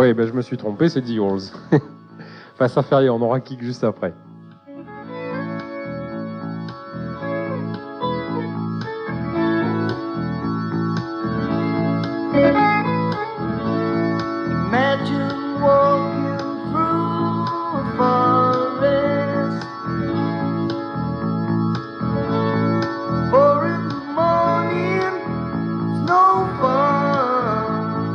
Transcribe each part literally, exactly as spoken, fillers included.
ouais, ben, je me suis trompé, c'est The Eagles. Enfin, ça fait rien, on aura kick juste après. Imagine walking through a forest, four in the morning, it's no fun.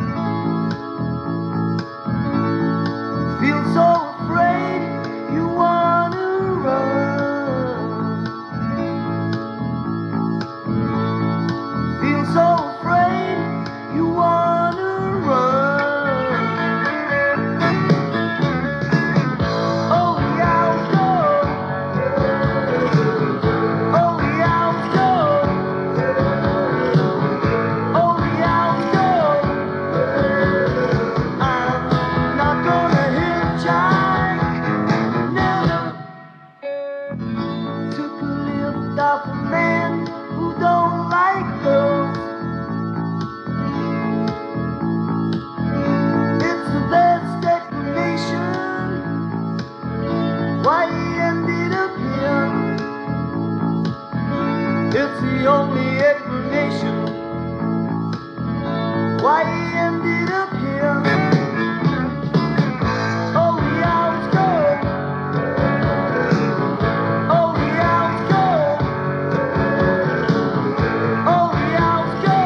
Feel so afraid, you wanna run. Feel so afraid, you wanna run. Oh, the owls go. Oh, the owls go. Oh, the owls go. I'm not gonna hitchhike. Never took a lift off a man who don't like girls. It's the best explanation why he ended up here. It's the only explanation why he ended up here. Oh, the owls go. Oh, the owls go. Oh, the owls go.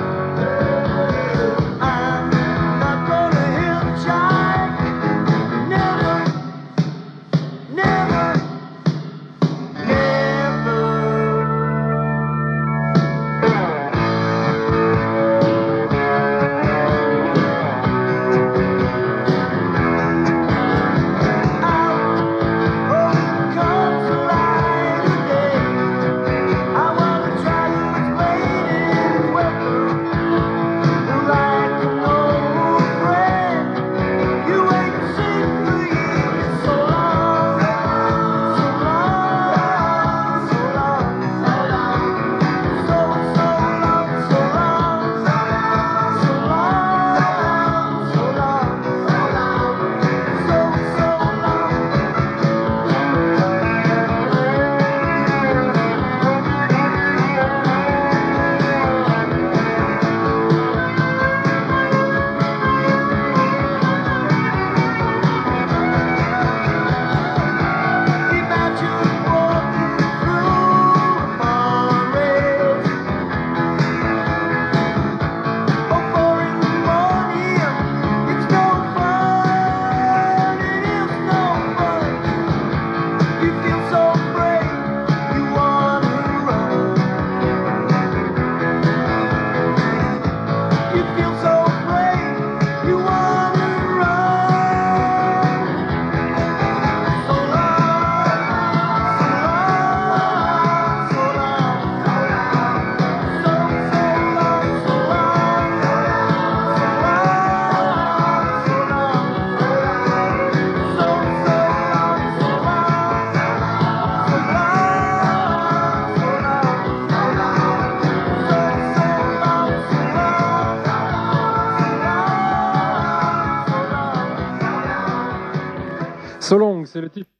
I'm not gonna hitchhike. Never, never, never. So Long, c'est le titre.